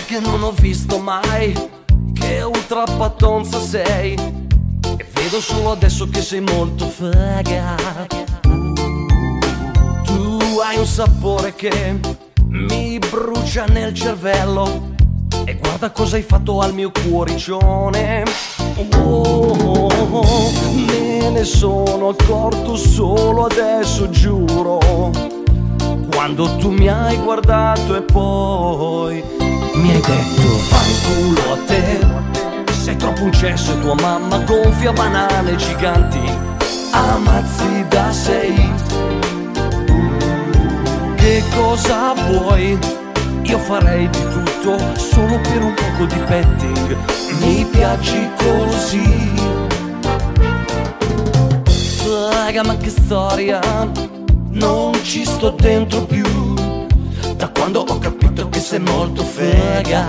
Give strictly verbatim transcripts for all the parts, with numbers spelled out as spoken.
che non ho visto mai, che ultrapattonza sei, e vedo solo adesso che sei molto figa. Tu hai un sapore che mi brucia nel cervello, e guarda cosa hai fatto al mio cuoricione. Oh, oh, oh, me ne sono accorto solo adesso, giuro, quando tu mi hai guardato e poi mi hai detto: fanculo a te, sei troppo un cesso e tua mamma gonfia banane giganti, ammazzi da sei. Che cosa vuoi? Io farei di tutto solo per un poco di petting, mi piaci così. Raga, ma che storia, non ci sto dentro più, da quando ho capito che sei molto fega.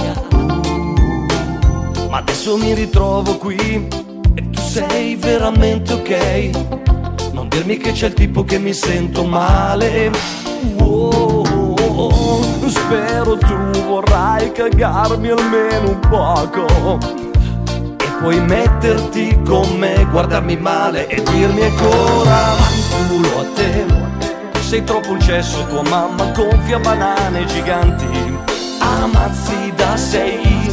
Ma adesso mi ritrovo qui e tu sei veramente ok. Non dirmi che c'è il tipo che mi sento male. Oh, oh, oh, spero tu vorrai cagarmi almeno un poco, e puoi metterti con me, guardarmi male e dirmi ancora: fanculo a te, sei troppo un cesso, tua mamma gonfia banane giganti, ammazzi da sei.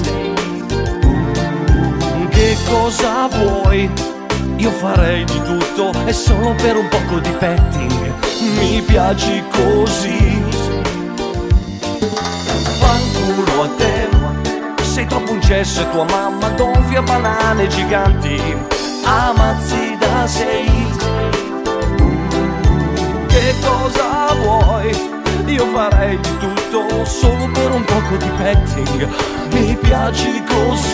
Che cosa vuoi? Io farei di tutto e solo per un poco di petting, mi piaci così. Fanculo a te, sei troppo un cesso e tua mamma gonfia banane giganti, ammazzi da sei. Che cosa vuoi? Io farei di tutto solo per un poco di petting, mi piaci così.